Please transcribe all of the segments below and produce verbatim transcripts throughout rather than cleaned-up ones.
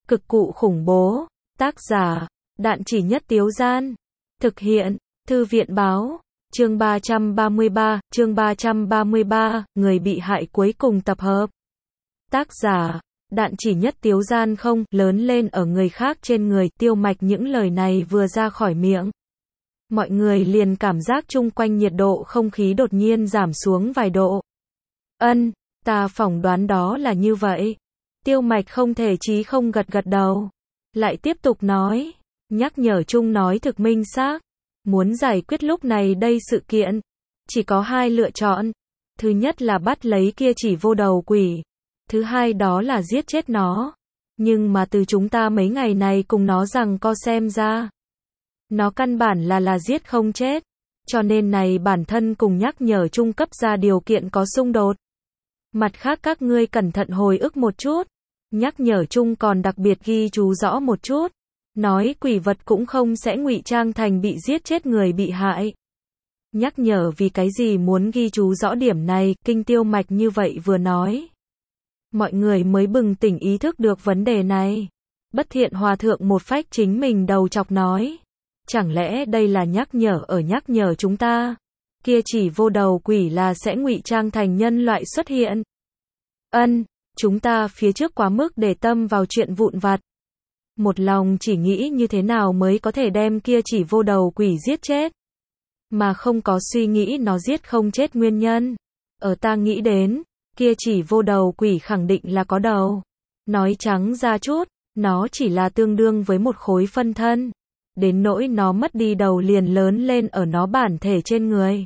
Cực cụ khủng bố. Tác giả, Đạn Chỉ Nhất Tiếu Gian. Thực hiện, Thư viện báo. Chương ba trăm ba mươi ba, chương ba trăm ba mươi ba, người bị hại cuối cùng tập hợp. Tác giả, Đạn Chỉ Nhất Tiếu Gian. Không, lớn lên ở người khác trên người. Tiêu Mạch những lời này vừa ra khỏi miệng, mọi người liền cảm giác chung quanh nhiệt độ không khí đột nhiên giảm xuống vài độ. Ân, ta phỏng đoán đó là như vậy. Tiêu Mạch không thể chí không gật gật đầu. Lại tiếp tục nói, nhắc nhở chung nói thực minh xác. Muốn giải quyết lúc này đây sự kiện, chỉ có hai lựa chọn. Thứ nhất là bắt lấy kia chỉ vô đầu quỷ. Thứ hai đó là giết chết nó. Nhưng mà từ chúng ta mấy ngày này cùng nó rằng co xem ra, nó căn bản là là giết không chết. Cho nên này bản thân cùng nhắc nhở chung cấp ra điều kiện có xung đột. Mặt khác các ngươi cẩn thận hồi ức một chút. Nhắc nhở chung còn đặc biệt ghi chú rõ một chút. Nói quỷ vật cũng không sẽ ngụy trang thành bị giết chết người bị hại. Nhắc nhở vì cái gì muốn ghi chú rõ điểm này, Kinh Tiêu Mạch như vậy vừa nói, mọi người mới bừng tỉnh ý thức được vấn đề này. Bất Thiện Hòa Thượng một phách chính mình đầu chọc nói, chẳng lẽ đây là nhắc nhở ở nhắc nhở chúng ta, kia chỉ vô đầu quỷ là sẽ ngụy trang thành nhân loại xuất hiện. Ân, chúng ta phía trước quá mức để tâm vào chuyện vụn vặt. Một lòng chỉ nghĩ như thế nào mới có thể đem kia chỉ vô đầu quỷ giết chết, mà không có suy nghĩ nó giết không chết nguyên nhân. Ở ta nghĩ đến, kia chỉ vô đầu quỷ khẳng định là có đầu. Nói trắng ra chút, nó chỉ là tương đương với một khối phân thân. Đến nỗi nó mất đi đầu liền lớn lên ở nó bản thể trên người.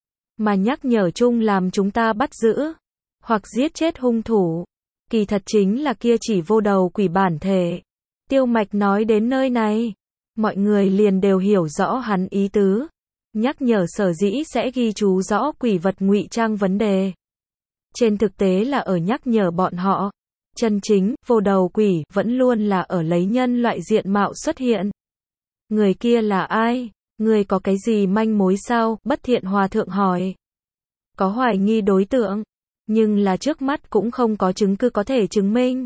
Mà nhắc nhở chung làm chúng ta bắt giữ, hoặc giết chết hung thủ. Kỳ thật chính là kia chỉ vô đầu quỷ bản thể. Tiêu Mạch nói đến nơi này, mọi người liền đều hiểu rõ hắn ý tứ. Nhắc nhở sở dĩ sẽ ghi chú rõ quỷ vật ngụy trang vấn đề. Trên thực tế là ở nhắc nhở bọn họ, chân chính, vô đầu quỷ, vẫn luôn là ở lấy nhân loại diện mạo xuất hiện. Người kia là ai? Người có cái gì manh mối sao? Bất Thiện Hòa Thượng hỏi. Có hoài nghi đối tượng, nhưng là trước mắt cũng không có chứng cứ có thể chứng minh.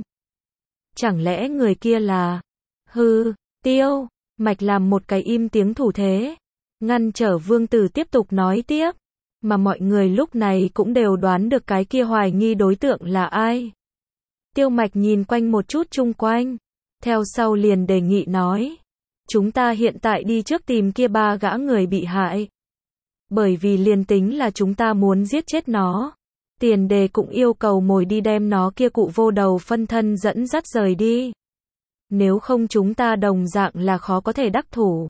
Chẳng lẽ người kia là... Hừ, Tiêu Mạch làm một cái im tiếng thủ thế, ngăn trở Vương Tử tiếp tục nói tiếp. Mà mọi người lúc này cũng đều đoán được cái kia hoài nghi đối tượng là ai. Tiêu Mạch nhìn quanh một chút chung quanh, theo sau liền đề nghị nói, chúng ta hiện tại đi trước tìm kia ba gã người bị hại. Bởi vì liền tính là chúng ta muốn giết chết nó, tiền đề cũng yêu cầu mồi đi đem nó kia cụ vô đầu phân thân dẫn dắt rời đi. Nếu không chúng ta đồng dạng là khó có thể đắc thủ.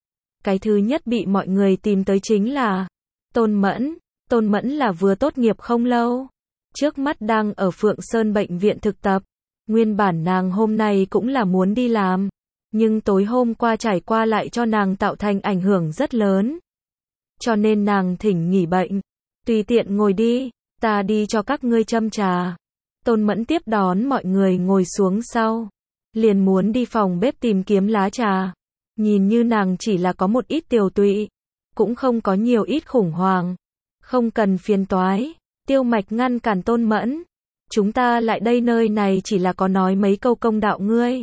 Cái thứ nhất bị mọi người tìm tới chính là Tôn Mẫn. Tôn Mẫn là vừa tốt nghiệp không lâu, trước mắt đang ở Phượng Sơn bệnh viện thực tập. Nguyên bản nàng hôm nay cũng là muốn đi làm, nhưng tối hôm qua trải qua lại cho nàng tạo thành ảnh hưởng rất lớn. Cho nên nàng thỉnh nghỉ bệnh. Tùy tiện ngồi đi, ta đi cho các ngươi châm trà. Tôn Mẫn tiếp đón mọi người ngồi xuống sau, liền muốn đi phòng bếp tìm kiếm lá trà. Nhìn như nàng chỉ là có một ít tiều tụy, cũng không có nhiều ít khủng hoảng. Không cần phiền toái. Tiêu Mạch ngăn cản Tôn Mẫn. Chúng ta lại đây nơi này chỉ là có nói mấy câu công đạo ngươi.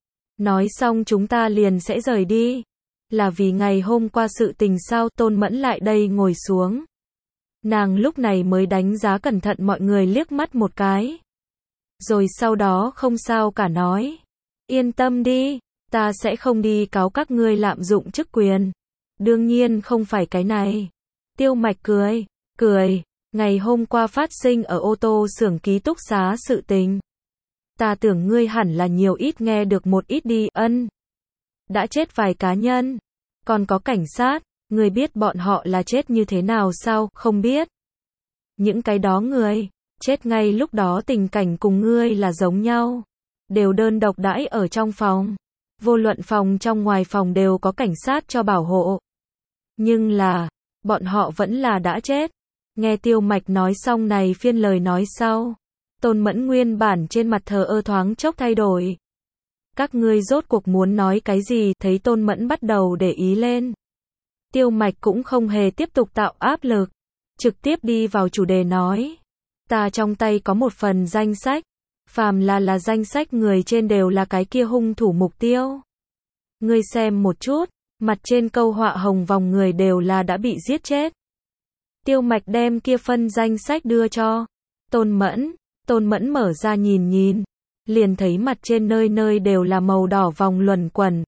Nói xong chúng ta liền sẽ rời đi. Là vì ngày hôm qua sự tình sao? Tôn Mẫn lại đây ngồi xuống. Nàng lúc này mới đánh giá cẩn thận mọi người liếc mắt một cái. Rồi sau đó không sao cả nói. Yên tâm đi, ta sẽ không đi cáo các ngươi lạm dụng chức quyền. Đương nhiên không phải cái này. Tiêu Mạch cười, cười, ngày hôm qua phát sinh ở ô tô xưởng ký túc xá sự tình. Ta tưởng ngươi hẳn là nhiều ít nghe được một ít đi. Ân. Đã chết vài cá nhân, còn có cảnh sát, ngươi biết bọn họ là chết như thế nào sao? Không biết. Những cái đó người chết ngay lúc đó tình cảnh cùng ngươi là giống nhau, đều đơn độc đãi ở trong phòng. Vô luận phòng trong ngoài phòng đều có cảnh sát cho bảo hộ. Nhưng là, bọn họ vẫn là đã chết. Nghe Tiêu Mạch nói xong này phiên lời nói sau, Tôn Mẫn nguyên bản trên mặt thờ ơ thoáng chốc thay đổi. Các ngươi rốt cuộc muốn nói cái gì? Thấy Tôn Mẫn bắt đầu để ý lên, Tiêu Mạch cũng không hề tiếp tục tạo áp lực, trực tiếp đi vào chủ đề nói. Ta trong tay có một phần danh sách, Phàm là là danh sách người trên đều là cái kia hung thủ mục tiêu. Ngươi xem một chút, mặt trên câu họa hồng vòng người đều là đã bị giết chết. Tiêu Mạch đem kia phân danh sách đưa cho Tôn Mẫn, Tôn Mẫn mở ra nhìn nhìn, liền thấy mặt trên nơi nơi đều là màu đỏ vòng luẩn quẩn.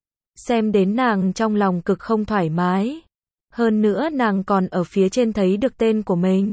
Xem đến nàng trong lòng cực không thoải mái. Hơn nữa nàng còn ở phía trên thấy được tên của mình.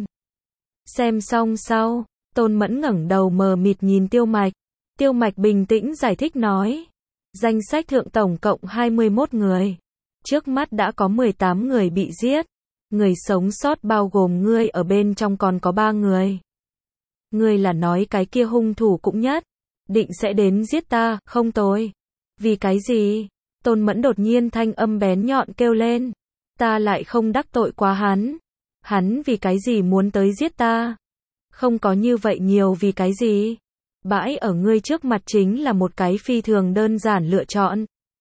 Xem xong sau, Tôn Mẫn ngẩng đầu mờ mịt nhìn Tiêu Mạch. Tiêu Mạch bình tĩnh giải thích nói. Danh sách thượng tổng cộng hai mươi mốt người. Trước mắt đã có mười tám người bị giết. Người sống sót bao gồm ngươi ở bên trong còn có ba người. Ngươi là nói cái kia hung thủ cũng nhất định sẽ đến giết ta, không tôi. Vì cái gì? Tôn Mẫn đột nhiên thanh âm bén nhọn kêu lên. Ta lại không đắc tội quá hắn. Hắn vì cái gì muốn tới giết ta? Không có như vậy nhiều vì cái gì? Bãi ở ngươi trước mặt chính là một cái phi thường đơn giản lựa chọn.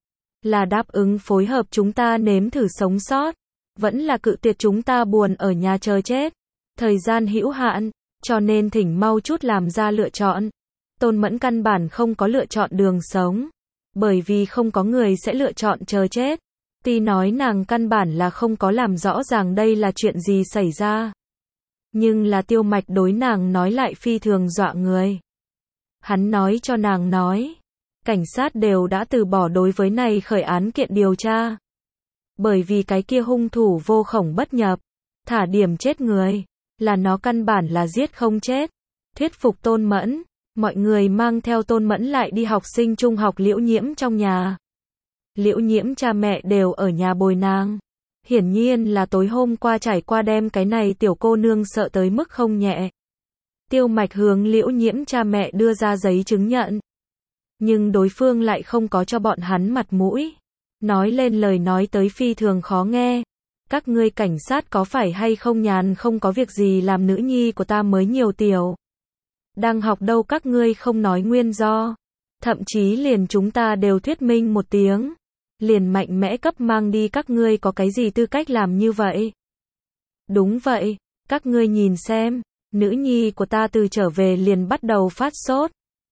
Là đáp ứng phối hợp chúng ta nếm thử sống sót. Vẫn là cự tuyệt chúng ta buồn ở nhà chờ chết. Thời gian hữu hạn, cho nên thỉnh mau chút làm ra lựa chọn. Tôn Mẫn căn bản không có lựa chọn đường sống. Bởi vì không có người sẽ lựa chọn chờ chết. Tuy nói nàng căn bản là không có làm rõ ràng đây là chuyện gì xảy ra. Nhưng là Tiêu Mạch đối nàng nói lại phi thường dọa người. Hắn nói cho nàng nói. Cảnh sát đều đã từ bỏ đối với này khởi án kiện điều tra. Bởi vì cái kia hung thủ vô khổng bất nhập. Thả điểm chết người. Là nó căn bản là giết không chết. Thuyết phục Tôn Mẫn. Mọi người mang theo Tôn Mẫn lại đi học sinh trung học Liễu Nhiễm trong nhà. Liễu Nhiễm cha mẹ đều ở nhà bồi nàng. Hiển nhiên là tối hôm qua trải qua đem cái này tiểu cô nương sợ tới mức không nhẹ. Tiêu Mạch hướng Liễu Nhiễm cha mẹ đưa ra giấy chứng nhận. Nhưng đối phương lại không có cho bọn hắn mặt mũi. Nói lên lời nói tới phi thường khó nghe. Các ngươi cảnh sát có phải hay không nhàn không có việc gì làm nữ nhi của ta mới nhiều tiểu. Đang học đâu các ngươi không nói nguyên do. Thậm chí liền chúng ta đều thuyết minh một tiếng. Liền mạnh mẽ cấp mang đi các ngươi có cái gì tư cách làm như vậy. Đúng vậy, các ngươi nhìn xem, nữ nhi của ta từ trở về liền bắt đầu phát sốt.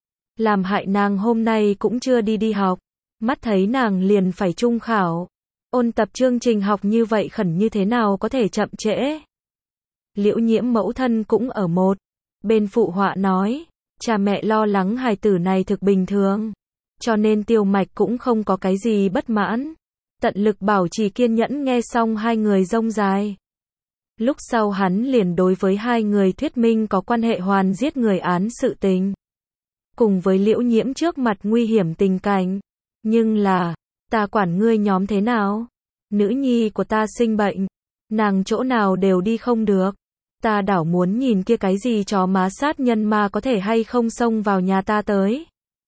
Làm hại nàng hôm nay cũng chưa đi đi học. Mắt thấy nàng liền phải trung khảo. Ôn tập chương trình học như vậy khẩn như thế nào có thể chậm trễ. Liễu Nhiễm mẫu thân cũng ở một bên phụ họa nói. Cha mẹ lo lắng hài tử này thực bình thường. Cho nên Tiêu Mạch cũng không có cái gì bất mãn. Tận lực bảo trì kiên nhẫn nghe xong hai người rông dài. Lúc sau hắn liền đối với hai người thuyết minh có quan hệ hoàn giết người án sự tình. Cùng với Liễu Nhiễm trước mặt nguy hiểm tình cảnh. Nhưng là, ta quản ngươi nhóm thế nào? Nữ nhi của ta sinh bệnh. Nàng chỗ nào đều đi không được. Ta đảo muốn nhìn kia cái gì chó má sát nhân ma có thể hay không xông vào nhà ta tới.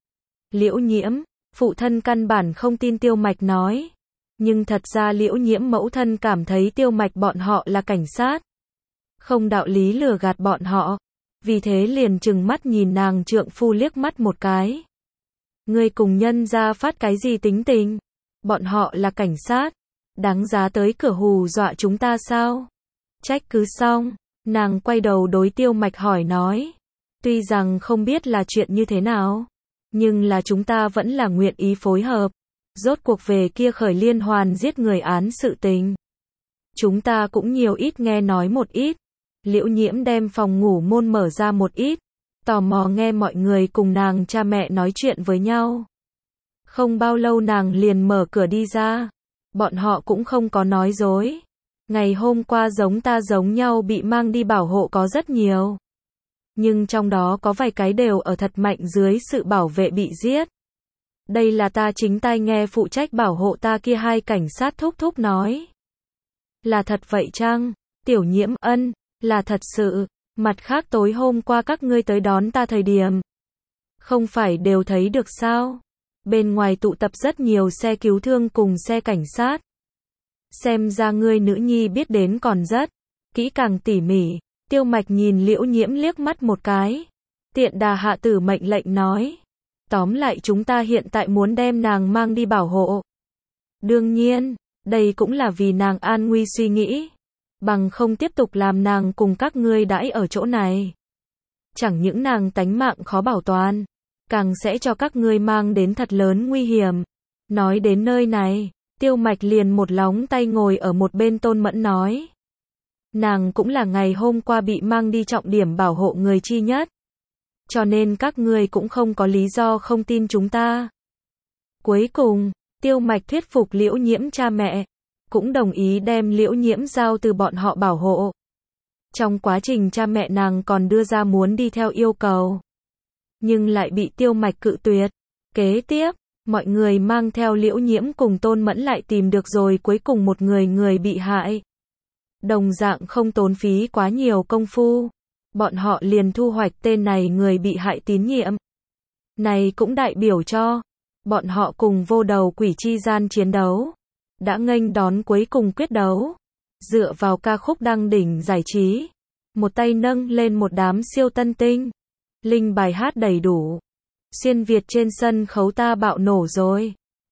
Liễu Nhiễm, phụ thân căn bản không tin Tiêu Mạch nói. Nhưng thật ra Liễu Nhiễm mẫu thân cảm thấy Tiêu Mạch bọn họ là cảnh sát. Không đạo lý lừa gạt bọn họ. Vì thế liền trừng mắt nhìn nàng trượng phu liếc mắt một cái. Ngươi cùng nhân ra phát cái gì tính tình? Bọn họ là cảnh sát. Đáng giá tới cửa hù dọa chúng ta sao? Trách cứ xong, nàng quay đầu đối Tiêu Mạch hỏi nói. Tuy rằng không biết là chuyện như thế nào. Nhưng là chúng ta vẫn là nguyện ý phối hợp. Rốt cuộc về kia khởi liên hoàn giết người án sự tình. Chúng ta cũng nhiều ít nghe nói một ít. Liễu Nhiễm đem phòng ngủ môn mở ra một ít. Tò mò nghe mọi người cùng nàng cha mẹ nói chuyện với nhau. Không bao lâu nàng liền mở cửa đi ra. Bọn họ cũng không có nói dối. Ngày hôm qua giống ta giống nhau bị mang đi bảo hộ có rất nhiều. Nhưng trong đó có vài cái đều ở thật mạnh dưới sự bảo vệ bị giết. Đây là ta chính tai nghe phụ trách bảo hộ ta kia hai cảnh sát thúc thúc nói. Là thật vậy chăng? Tiểu Nhiễm ân, là thật sự. Mặt khác tối hôm qua các ngươi tới đón ta thời điểm. Không phải đều thấy được sao? Bên ngoài tụ tập rất nhiều xe cứu thương cùng xe cảnh sát. Xem ra ngươi nữ nhi biết đến còn rất kỹ càng tỉ mỉ. Tiêu Mạch nhìn Liễu Nhiễm liếc mắt một cái. Tiện đà hạ tử mệnh lệnh nói. Tóm lại chúng ta hiện tại muốn đem nàng mang đi bảo hộ. Đương nhiên, đây cũng là vì nàng an nguy suy nghĩ. Bằng không tiếp tục làm nàng cùng các ngươi đãi ở chỗ này. chẳng những nàng tánh mạng khó bảo toàn, càng sẽ cho các ngươi mang đến thật lớn nguy hiểm. Nói đến nơi này, Tiêu Mạch liền một lóng tay ngồi ở một bên Tôn Mẫn nói. Nàng cũng là ngày hôm qua bị mang đi trọng điểm bảo hộ người chi nhất. Cho nên các ngươi cũng không có lý do không tin chúng ta. Cuối cùng, Tiêu Mạch thuyết phục Liễu Nhiễm cha mẹ, cũng đồng ý đem Liễu Nhiễm giao từ bọn họ bảo hộ. Trong quá trình cha mẹ nàng còn đưa ra muốn đi theo yêu cầu, nhưng lại bị Tiêu Mạch cự tuyệt. Kế tiếp, mọi người mang theo Liễu Nhiễm cùng Tôn Mẫn lại tìm được rồi cuối cùng một người người bị hại. Đồng dạng không tốn phí quá nhiều công phu, bọn họ liền thu hoạch tên này người bị hại tín nhiệm. Này cũng đại biểu cho, bọn họ cùng vô đầu quỷ chi gian chiến đấu, đã nghênh đón cuối cùng quyết đấu. Dựa vào ca khúc đăng đỉnh giải trí, một tay nâng lên một đám siêu tân tinh, linh bài hát đầy đủ, xuyên Việt trên sân khấu ta bạo nổ rồi.